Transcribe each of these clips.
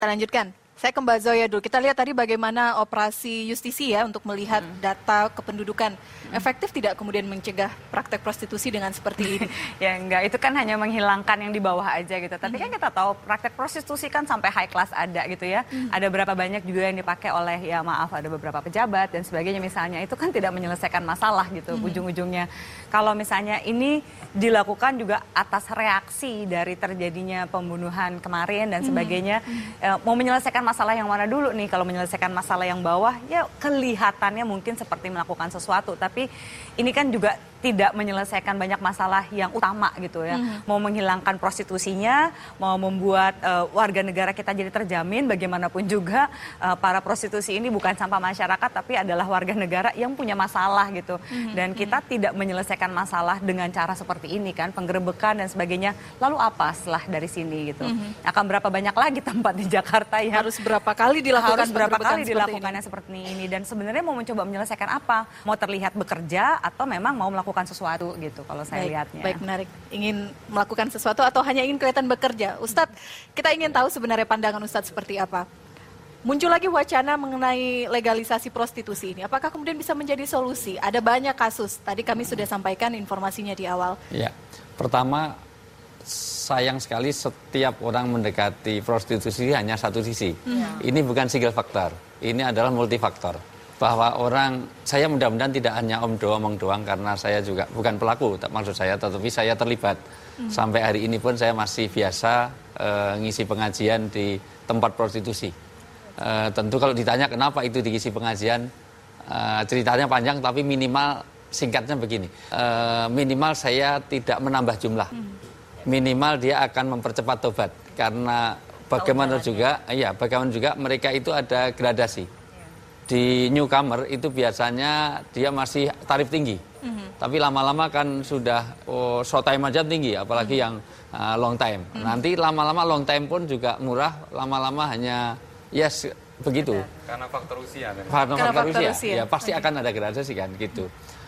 Kita lanjutkan. Saya ke Mbak Zoya dulu. Kita lihat tadi bagaimana operasi justisi ya untuk melihat data kependudukan. Efektif tidak kemudian mencegah praktek prostitusi dengan seperti ini? Ya enggak, itu kan hanya menghilangkan yang di bawah aja gitu. Tapi kan kita tahu praktek prostitusi kan sampai high class ada gitu ya. Ada berapa banyak juga yang dipakai oleh, ya maaf, ada beberapa pejabat dan sebagainya misalnya. Itu kan tidak menyelesaikan masalah gitu ujung-ujungnya. Kalau misalnya ini dilakukan juga atas reaksi dari terjadinya pembunuhan kemarin dan sebagainya. Mau menyelesaikan masalah yang mana dulu nih? Kalau menyelesaikan masalah yang bawah, ya kelihatannya mungkin seperti melakukan sesuatu. Tapi ini kan juga tidak menyelesaikan banyak masalah yang utama gitu ya. Mau menghilangkan prostitusinya, mau membuat warga negara kita jadi terjamin, bagaimanapun juga para prostitusi ini bukan sampah masyarakat, tapi adalah warga negara yang punya masalah gitu. Dan kita tidak menyelesaikan masalah dengan cara seperti ini kan, penggerebekan dan sebagainya. Lalu apa setelah dari sini gitu? Akan berapa banyak lagi tempat di Jakarta yang Harus berapa kali dilakukan dilakukannya seperti ini? Dan sebenarnya mau mencoba menyelesaikan apa? Mau terlihat bekerja atau memang mau melakukan sesuatu gitu kalau saya lihatnya. Baik, menarik. Ingin melakukan sesuatu atau hanya ingin kelihatan bekerja? Ustadz, kita ingin tahu sebenarnya pandangan Ustadz seperti apa. Muncul lagi wacana mengenai legalisasi prostitusi ini. Apakah kemudian bisa menjadi solusi? Ada banyak kasus. Tadi kami sudah sampaikan informasinya di awal. Ya, pertama sayang sekali setiap orang mendekati prostitusi hanya satu sisi. Ini bukan single faktor. Ini adalah multifaktor. Bahwa orang, saya mudah-mudahan tidak hanya omong doang karena saya juga bukan pelaku, maksud saya, tetapi saya terlibat. Sampai hari ini pun saya masih biasa ngisi pengajian di tempat prostitusi. Tentu kalau ditanya kenapa itu diisi pengajian, ceritanya panjang tapi minimal singkatnya begini. Minimal saya tidak menambah jumlah. Minimal dia akan mempercepat tobat karena bagaimana juga mereka itu ada gradasi. Di newcomer itu biasanya dia masih tarif tinggi, tapi lama-lama kan sudah short time aja tinggi, apalagi yang long time. Nanti lama-lama long time pun juga murah, lama-lama hanya begitu. Karena faktor usia. Faktor usia, ya pasti akan ada gradasi kan gitu.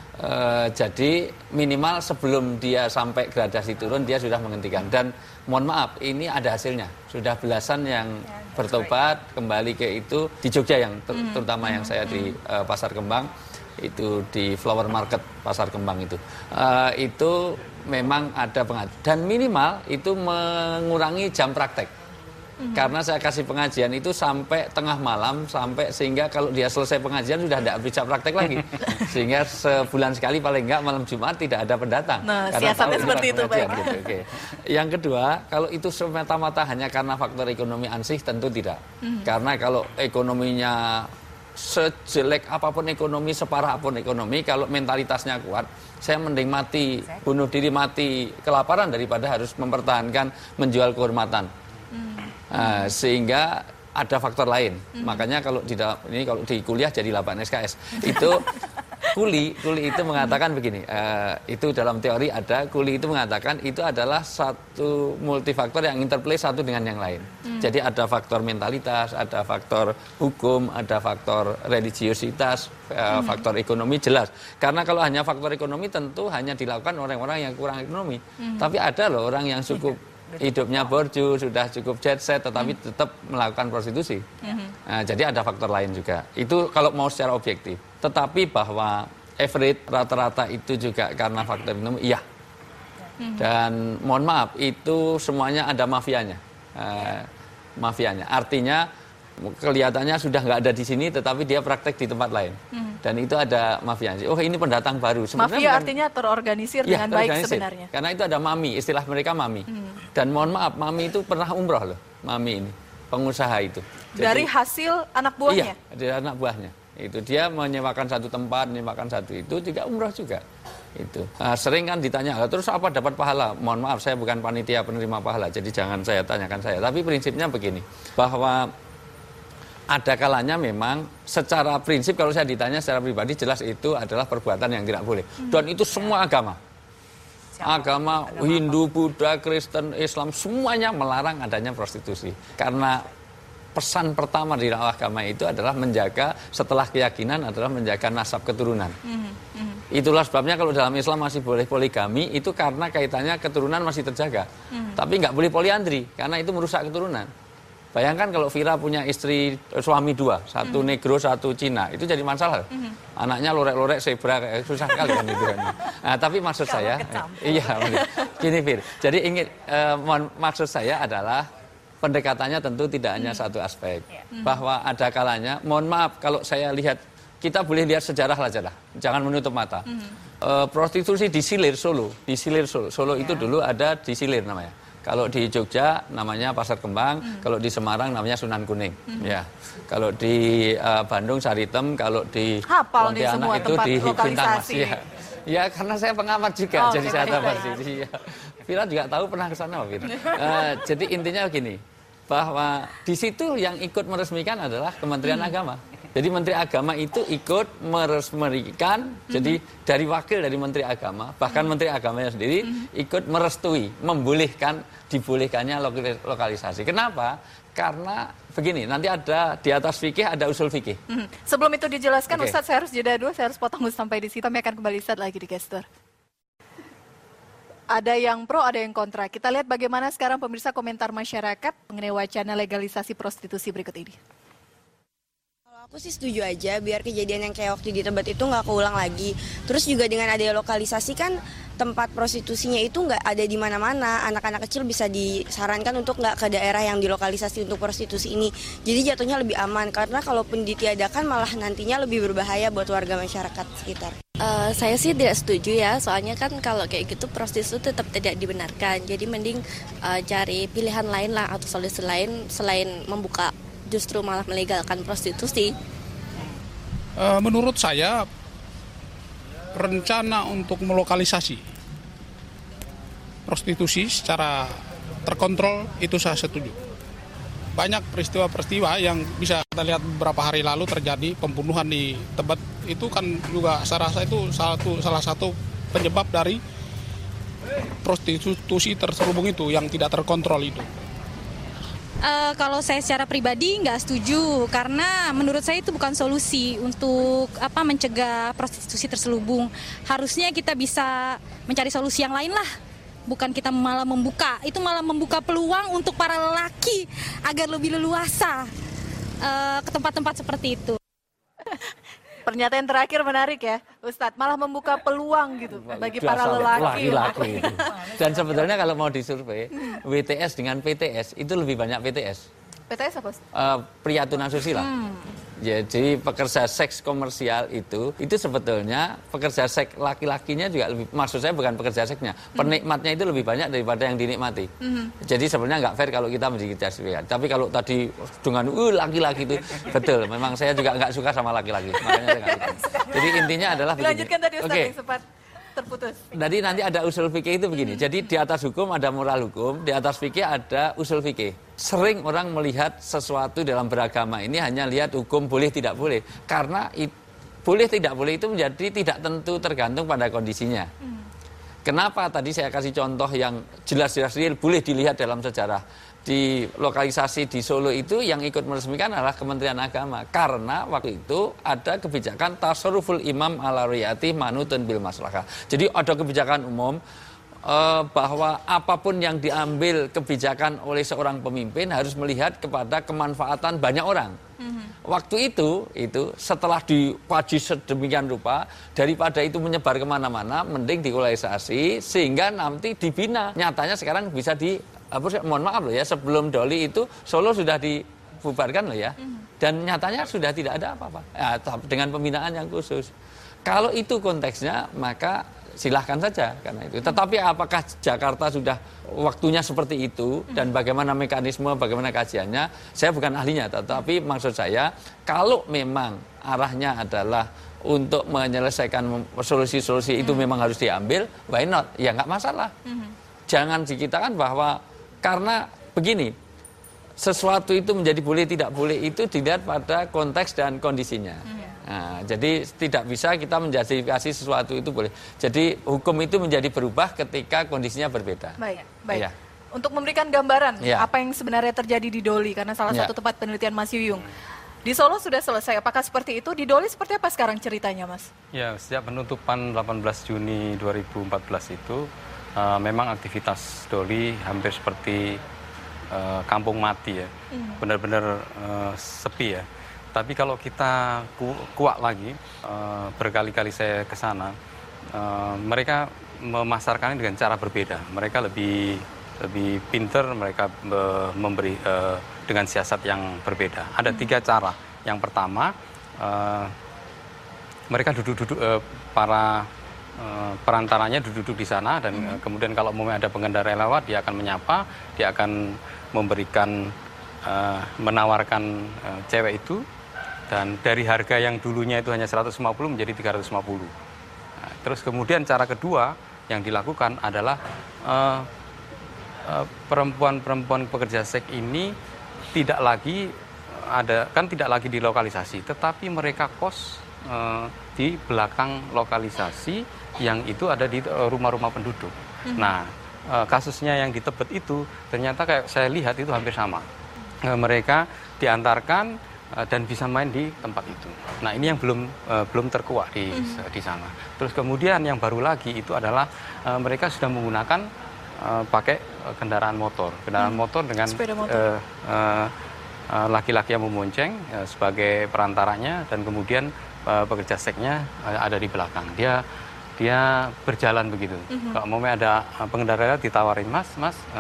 Jadi minimal sebelum dia sampai gradasi turun dia sudah menghentikan. Dan mohon maaf, ini ada hasilnya. Sudah belasan yang bertobat kembali ke itu di Jogja yang terutama yang saya di Pasar Kembang, itu di Flower Market Pasar Kembang itu memang ada pengajian. Dan minimal itu mengurangi jam praktek. Karena saya kasih pengajian itu sampai tengah malam, sehingga kalau dia selesai pengajian sudah tidak bisa praktek lagi. Sehingga sebulan sekali paling enggak malam Jumat tidak ada pendatang. Nah, siasatnya seperti itu, Pak. Gitu, okay. Yang kedua, kalau itu semata-mata hanya karena faktor ekonomi ansih, tentu tidak. Karena kalau ekonominya sejelek apapun ekonomi, separah apapun ekonomi, kalau mentalitasnya kuat, saya mending mati, bunuh diri mati kelaparan daripada harus mempertahankan menjual kehormatan. Sehingga ada faktor lain. Makanya kalau di kuliah jadi 8 SKS. Itu Kuli itu mengatakan begini. Itu dalam teori ada, Kuli itu mengatakan itu adalah satu multifaktor yang interplay satu dengan yang lain. Jadi ada faktor mentalitas, ada faktor hukum, ada faktor religiositas, faktor ekonomi jelas. Karena kalau hanya faktor ekonomi tentu hanya dilakukan orang-orang yang kurang ekonomi. Tapi ada loh orang yang cukup hidupnya borju, sudah cukup jet set, tetapi tetap melakukan prostitusi. Nah, jadi ada faktor lain juga. Itu kalau mau secara objektif. Tetapi bahwa average rata-rata itu juga karena faktor ekonomi, iya. Dan mohon maaf, itu semuanya ada mafianya. Mafianya. Artinya kelihatannya sudah nggak ada di sini, tetapi dia praktek di tempat lain. Dan itu ada mafianya. Oh, ini pendatang baru. Mafia artinya terorganisir dengan baik sebenarnya. Karena itu ada mami, istilah mereka mami. Dan mohon maaf, mami itu pernah umroh loh, mami ini, pengusaha itu. Jadi, dari hasil anak buahnya? Iya, dari anak buahnya. Itu dia menyewakan satu tempat, menyewakan satu itu juga umroh juga. Itu sering kan ditanya, terus apa dapat pahala? Mohon maaf, saya bukan panitia penerima pahala, jadi jangan saya tanyakan saya. Tapi prinsipnya begini, bahwa ada kalanya memang secara prinsip kalau saya ditanya secara pribadi jelas itu adalah perbuatan yang tidak boleh. Dan itu semua agama. Agama Hindu, Buddha, Kristen, Islam semuanya melarang adanya prostitusi. Karena pesan pertama di dalam agama itu adalah menjaga, setelah keyakinan adalah menjaga nasab keturunan. Itulah sebabnya kalau dalam Islam masih boleh poligami, itu karena kaitannya keturunan masih terjaga. Tapi nggak boleh poliandri karena itu merusak keturunan. Bayangkan kalau Vira punya suami 2, satu negro, satu Cina, itu jadi masalah. Anaknya lorek-lorek zebra, susah sekali kan itu kan. Nah, tapi maksud saya, iya, gini Vir. Jadi maksud saya adalah pendekatannya tentu tidak hanya satu aspek. Bahwa ada kalanya, mohon maaf kalau saya lihat, kita boleh lihat sejarah saja lah, jangan menutup mata. Prostitusi di Silir Solo itu dulu ada di Silir namanya. Kalau di Jogja namanya Pasar Kembang, kalau di Semarang namanya Sunan Kuning, ya. Kalau di Bandung Saritem, kalau di Pontianak itu di Bintang Mas. Ya, karena saya pengamat juga, jadi saya tahu sih. Ya. Vira juga tahu pernah ke sana, Vira. Jadi intinya begini, bahwa di situ yang ikut meresmikan adalah Kementerian Agama. Jadi Menteri Agama itu ikut meresmikan, jadi dari wakil dari Menteri Agama, bahkan Menteri Agamanya sendiri ikut merestui, dibolehkannya lokalisasi. Kenapa? Karena begini, nanti ada di atas fikih ada usul fikih. Sebelum itu dijelaskan, Ustadz, saya harus jeda dulu, saya harus potong sampai di situ. Kami akan kembali saat lagi di Gestur. Ada yang pro, ada yang kontra. Kita lihat bagaimana sekarang pemirsa komentar masyarakat mengenai wacana legalisasi prostitusi berikut ini. Aku sih setuju aja, biar kejadian yang kayak waktu di Tebet itu nggak keulang lagi. Terus juga dengan adanya lokalisasi kan tempat prostitusinya itu nggak ada di mana-mana. Anak-anak kecil bisa disarankan untuk nggak ke daerah yang dilokalisasi untuk prostitusi ini. Jadi jatuhnya lebih aman, karena kalaupun ditiadakan malah nantinya lebih berbahaya buat warga masyarakat sekitar. Saya sih tidak setuju ya, soalnya kan kalau kayak gitu prostitusi tetap tidak dibenarkan. Jadi mending cari pilihan lain lah atau solusi lain selain membuka, justru malah melegalkan prostitusi. Menurut saya rencana untuk melokalisasi prostitusi secara terkontrol itu saya setuju. Banyak peristiwa-peristiwa yang bisa kita lihat beberapa hari lalu terjadi, pembunuhan di Tebet, itu kan juga saya rasa itu salah satu penyebab dari prostitusi terselubung itu yang tidak terkontrol itu. Kalau saya secara pribadi nggak setuju, karena menurut saya itu bukan solusi untuk mencegah prostitusi terselubung. Harusnya kita bisa mencari solusi yang lain lah, bukan kita malah membuka peluang untuk para lelaki agar lebih leluasa ke tempat-tempat seperti itu. Pernyataan terakhir menarik ya, Ustadz, malah membuka peluang gitu bagi para lelaki. Dan sebetulnya kalau mau disurvei, WTS dengan PTS itu lebih banyak PTS. PTS apa? Pria tunasusila. Jadi pekerja seks komersial itu sebetulnya pekerja seks laki-lakinya juga lebih, maksud saya bukan pekerja seksnya, penikmatnya itu lebih banyak daripada yang dinikmati. Jadi sebenarnya nggak fair kalau kita mendiskriminasi. Tapi kalau tadi dengan laki-laki itu betul, memang saya juga nggak suka sama laki-laki, makanya saya nggak suka. Jadi intinya adalah begini. Dilanjutkan tadi Ustaz yang sempat terputus. Jadi nanti ada usul fikih itu begini. Jadi di atas hukum ada moral hukum, di atas fikih ada usul fikih. Sering orang melihat sesuatu dalam beragama ini hanya lihat hukum boleh tidak boleh. Karena boleh tidak boleh itu menjadi tidak tentu, tergantung pada kondisinya. Kenapa tadi saya kasih contoh yang jelas-jelas real, boleh dilihat dalam sejarah. Di lokalisasi di Solo itu yang ikut meresmikan adalah Kementerian Agama. Karena waktu itu ada kebijakan tasarruful imam ala riyati manutun bil maslahah. Jadi ada kebijakan umum bahwa apapun yang diambil kebijakan oleh seorang pemimpin harus melihat kepada kemanfaatan banyak orang. Waktu itu setelah dikaji sedemikian rupa, daripada itu menyebar kemana-mana, mending dilokalisasi sehingga nanti dibina. Nyatanya sekarang bisa mohon maaf loh ya, sebelum Doli itu Solo sudah dibubarkan loh ya, dan nyatanya sudah tidak ada apa-apa ya, dengan pembinaan yang khusus. Kalau itu konteksnya maka silahkan saja karena itu. Tetapi apakah Jakarta sudah waktunya seperti itu dan bagaimana mekanisme, bagaimana kajiannya, saya bukan ahlinya. Tetapi maksud saya kalau memang arahnya adalah untuk menyelesaikan solusi-solusi itu memang harus diambil, why not? Ya nggak masalah. Jangan dikitakan bahwa karena begini, sesuatu itu menjadi boleh tidak boleh itu dilihat pada konteks dan kondisinya. Nah, jadi tidak bisa kita menjustifikasi sesuatu itu boleh. Jadi hukum itu menjadi berubah ketika kondisinya berbeda. Baik. Ya. Untuk memberikan gambaran apa yang sebenarnya terjadi di Doli, karena salah satu tempat penelitian Mas Yuyung. Di Solo sudah selesai, apakah seperti itu? Di Doli seperti apa sekarang ceritanya, Mas? Ya, sejak penutupan 18 Juni 2014 itu memang aktivitas Doli hampir seperti kampung mati ya, benar-benar sepi ya. Tapi kalau kita kuat lagi, berkali-kali saya ke sana, mereka memasarkannya dengan cara berbeda. Mereka lebih pinter, mereka memberi dengan siasat yang berbeda. Ada 3 cara. Yang pertama, mereka duduk-duduk, para perantaranya duduk-duduk di sana, dan kemudian kalau mau ada pengendara yang lewat, dia akan menyapa, dia akan memberikan, menawarkan cewek itu, dan dari harga yang dulunya itu hanya 150 menjadi 350. Nah, terus kemudian cara kedua yang dilakukan adalah perempuan-perempuan pekerja seks ini tidak lagi dilokalisasi, tetapi mereka kos di belakang lokalisasi yang itu ada di rumah-rumah penduduk. Nah, kasusnya yang di Tebet itu ternyata kayak saya lihat itu hampir sama. Mereka diantarkan dan bisa main di tempat itu. Nah, ini yang belum terkuak di sana. Terus kemudian yang baru lagi itu adalah mereka sudah menggunakan pakai kendaraan motor dengan laki-laki yang memonceng sebagai perantaranya, dan kemudian pekerja seksnya ada di belakang. Dia berjalan begitu. Kalau mau ada pengendara ditawarin, mas,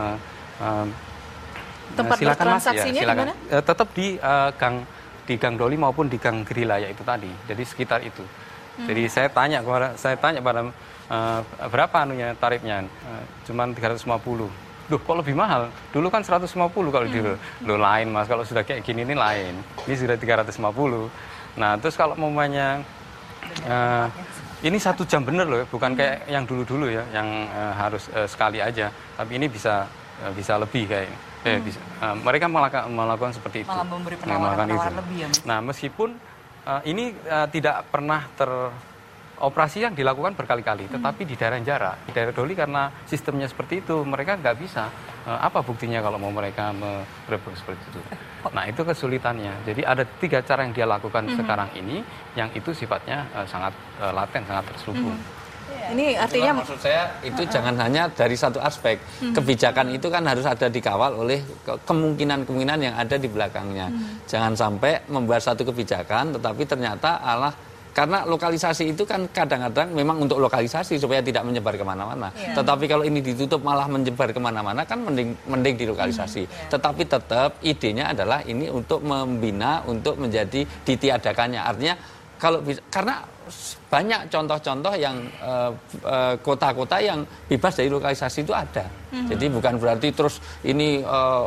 tempat silakan mas, transaksinya ya, silakan. Di mana? Tetap di Gang Doli maupun di Gang Gerila ya itu tadi. Jadi sekitar itu. Jadi saya tanya pada berapa anunya tarifnya? Cuman 350. Duh, kok lebih mahal? Dulu kan 150 kalau di lo lain mas. Kalau sudah kayak gini ini lain. Ini sudah 350. Nah, terus kalau momennya ini 1 jam bener loh, bukan kayak yang dulu-dulu ya, yang harus sekali aja. Tapi ini bisa lebih kayak. Mereka melakukan seperti itu. Malah memberi penawaran lebih ya, Mas? Nah, meskipun ini tidak pernah operasi yang dilakukan berkali-kali, tetapi di daerah jarak, di daerah Doli karena sistemnya seperti itu, mereka nggak bisa. Apa buktinya kalau mau mereka merebut seperti itu? Nah, itu kesulitannya. Jadi ada 3 cara yang dia lakukan sekarang ini, yang itu sifatnya sangat laten, sangat terselubung. Ini artinya maksud saya itu jangan hanya dari satu aspek. Kebijakan itu kan harus ada dikawal oleh kemungkinan-kemungkinan yang ada di belakangnya. Jangan sampai membuat satu kebijakan tetapi ternyata karena lokalisasi itu kan kadang-kadang memang untuk lokalisasi supaya tidak menyebar kemana-mana. Tetapi kalau ini ditutup malah menyebar kemana-mana kan mending dilokalisasi. Tetapi tetap idenya adalah ini untuk membina, untuk menjadi ditiadakannya. Artinya kalau bisa, karena banyak contoh-contoh yang kota-kota yang bebas dari lokalisasi itu ada. Jadi bukan berarti terus ini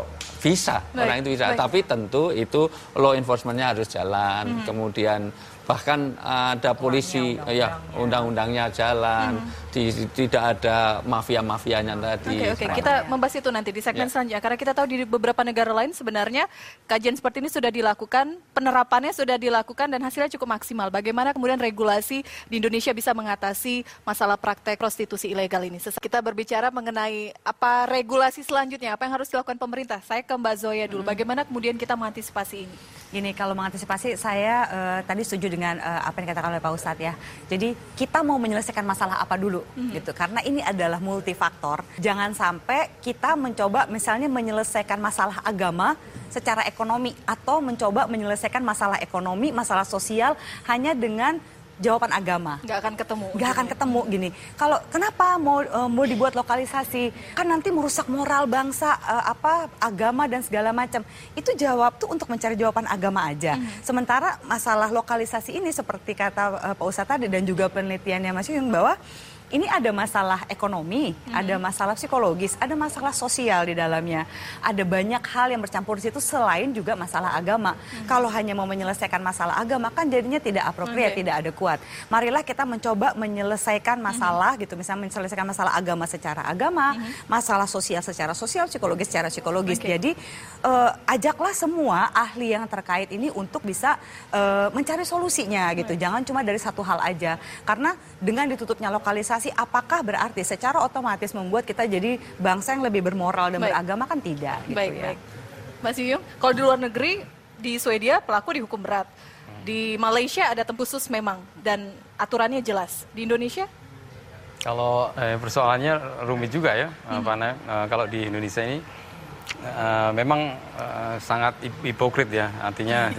bisa, orang itu bisa. Tapi tentu itu law enforcement-nya harus jalan. Kemudian bahkan ada polisi, undang-undangnya jalan, tidak ada mafia-mafianya tadi. Oke, kita membahas itu nanti di segmen selanjutnya. Karena kita tahu di beberapa negara lain sebenarnya kajian seperti ini sudah dilakukan, penerapannya sudah dilakukan dan hasilnya cukup maksimal. Bagaimana kemudian regulasi di Indonesia bisa mengatasi masalah praktek prostitusi ilegal ini? Kita berbicara mengenai apa regulasi selanjutnya, apa yang harus dilakukan pemerintah. Saya ke Mbak Zoya dulu. Bagaimana kemudian kita mengantisipasi ini? Gini, kalau mengantisipasi saya tadi setuju dengan apa yang dikatakan oleh Pak Ustadz ya. Jadi kita mau menyelesaikan masalah apa dulu gitu. Karena ini adalah multifaktor. Jangan sampai kita mencoba misalnya menyelesaikan masalah agama secara ekonomi atau mencoba menyelesaikan masalah ekonomi, masalah sosial hanya dengan jawaban agama. Nggak akan ketemu gini. Kalau kenapa mau dibuat lokalisasi? Kan nanti merusak moral bangsa, agama dan segala macam. Itu jawab tuh untuk mencari jawaban agama aja. Sementara masalah lokalisasi ini seperti kata Pak Ustadz tadi dan juga penelitiannya Mas Yung bahwa ini ada masalah ekonomi, ada masalah psikologis, ada masalah sosial di dalamnya. Ada banyak hal yang bercampur di situ selain juga masalah agama. Kalau hanya mau menyelesaikan masalah agama kan jadinya tidak appropriate, tidak adekuat. Marilah kita mencoba menyelesaikan masalah gitu, misalnya menyelesaikan masalah agama secara agama, masalah sosial secara sosial, psikologis secara psikologis. Jadi ajaklah semua ahli yang terkait ini untuk bisa mencari solusinya gitu. Jangan cuma dari satu hal aja. Karena dengan ditutupnya lokalisasi apakah berarti secara otomatis membuat kita jadi bangsa yang lebih bermoral dan beragama kan tidak gitu ya. Mas Yung, kalau di luar negeri di Swedia pelaku dihukum berat. Di Malaysia ada tempusus memang dan aturannya jelas. Di Indonesia? Kalau persoalannya rumit juga ya, kalau di Indonesia ini memang sangat hipokrit ya, artinya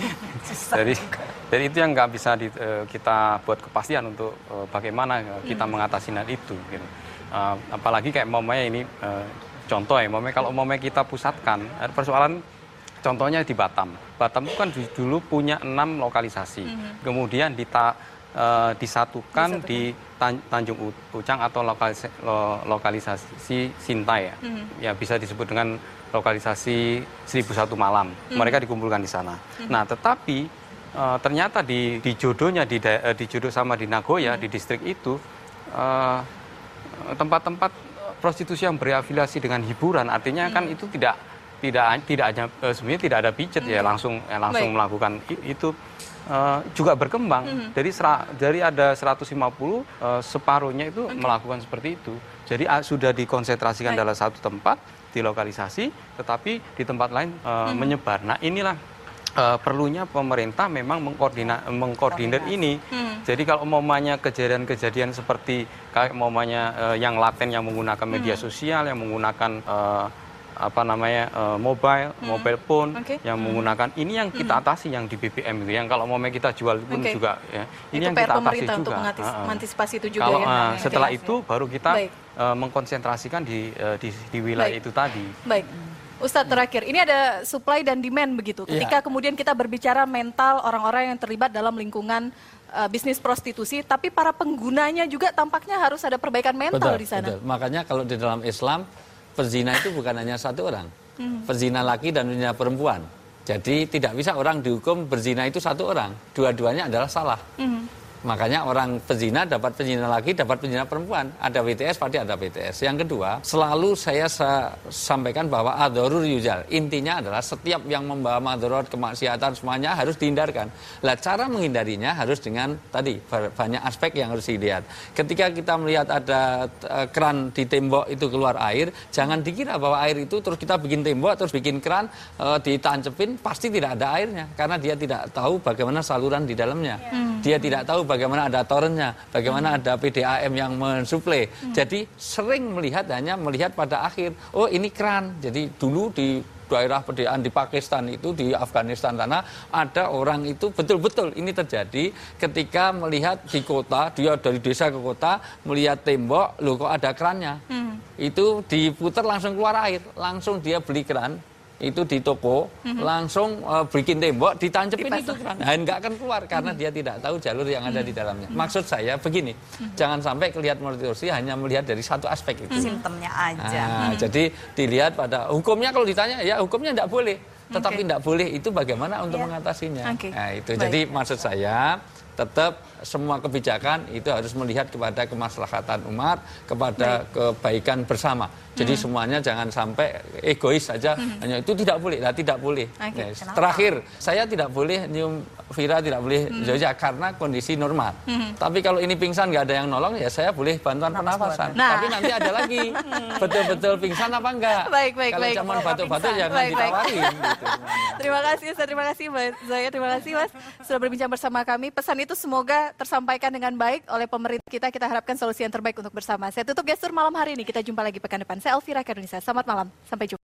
jadi itu yang nggak bisa kita buat kepastian untuk bagaimana kita mengatasi hal itu. Gitu. Apalagi kayak ini contoh ya, kalau kita pusatkan persoalan. Contohnya di Batam. Batam itu kan dulu punya 6 lokalisasi. Kemudian disatukan di Tanjung Ucang atau lokalisasi Sintai ya. Ya bisa disebut dengan lokalisasi 1001 Malam. Mereka dikumpulkan di sana. Nah, tetapi ternyata di jodohnya di Jodoh sama di Nagoya di distrik itu tempat-tempat prostitusi yang berafiliasi dengan hiburan, artinya kan itu tidak hanya sebenarnya tidak ada pijet ya langsung melakukan itu juga berkembang. Dari ada 150 separuhnya itu melakukan seperti itu. Jadi sudah dikonsentrasikan dalam satu tempat di lokalisasi, tetapi di tempat lain menyebar. Nah, inilah perlunya pemerintah memang mengkoordinir ini. Jadi kalau kejadian-kejadian seperti kayak yang laten yang menggunakan media sosial, yang menggunakan mobile phone yang menggunakan ini yang kita atasi yang di BBM itu, yang kalau kita jual pun juga ya, ini yang kita atasi juga. Untuk mengantisipasi itu juga kalau, ya. Setelah itu baru kita mengkonsentrasikan di wilayah itu tadi. Baik. Ustadz, terakhir, ini ada supply dan demand begitu. Ketika kemudian kita berbicara mental orang-orang yang terlibat dalam lingkungan bisnis prostitusi, tapi para penggunanya juga tampaknya harus ada perbaikan mental di sana. Betul. Makanya kalau di dalam Islam pezina itu bukan hanya satu orang, pezina laki dan pezina perempuan. Jadi tidak bisa orang dihukum berzina itu satu orang, dua-duanya adalah salah. Makanya orang pezina dapat pezina laki, dapat pezina perempuan. Ada WTS, pasti ada PTS. Yang kedua, selalu saya sampaikan bahwa ad-darur yuzal. Intinya adalah setiap yang membawa madharat, kemaksiatan, semuanya harus dihindarkan. Lah, cara menghindarinya harus dengan tadi banyak aspek yang harus dilihat. Ketika kita melihat ada keran di tembok itu keluar air, jangan dikira bahwa air itu terus kita bikin tembok, terus bikin keran, ditancepin, pasti tidak ada airnya. Karena dia tidak tahu bagaimana saluran di dalamnya. Dia tidak tahu bagaimana ada torennya, bagaimana ada PDAM yang mensuplai. Jadi sering hanya melihat pada akhir, oh ini keran. Jadi dulu di daerah pedesaan di Pakistan itu, di Afghanistan sana, ada orang itu betul-betul ini terjadi ketika melihat di kota, dia dari desa ke kota, melihat tembok, loh kok ada kerannya. Itu diputar langsung keluar air, langsung dia beli keran. Itu di toko, langsung bikin tembok, ditancepin itu keran. Nah, nggak akan keluar karena dia tidak tahu jalur yang ada di dalamnya. Maksud saya begini, jangan sampai kelihatan prostitusi hanya melihat dari satu aspek itu. Simptomnya aja. Jadi dilihat pada hukumnya, kalau ditanya ya hukumnya nggak boleh. Tetapi nggak boleh itu bagaimana untuk mengatasinya. Nah, itu. Jadi maksud saya tetap semua kebijakan itu harus melihat kepada kemaslahatan umat, kepada kebaikan bersama. Jadi semuanya jangan sampai egois saja, hanya itu tidak boleh. Nah, tidak boleh. Yes. Terakhir, saya tidak boleh nyium Vira, tidak boleh Zoja karena kondisi normal. Tapi kalau ini pingsan nggak ada yang nolong, ya saya boleh bantuan pernafasan. Tapi nanti ada lagi, betul-betul pingsan apa enggak? Kalau cuma batuk-batuk jangan ditawarin. Gitu, terima kasih Ustaz, terima kasih Mbak Zoya, terima kasih Mas sudah berbincang bersama kami. Pesan itu semoga tersampaikan dengan baik oleh pemerintah kita. Kita harapkan solusi yang terbaik untuk bersama. Saya tutup gestur malam hari ini. Kita jumpa lagi pekan depan. Saya Elvira Karunisa. Selamat malam. Sampai jumpa.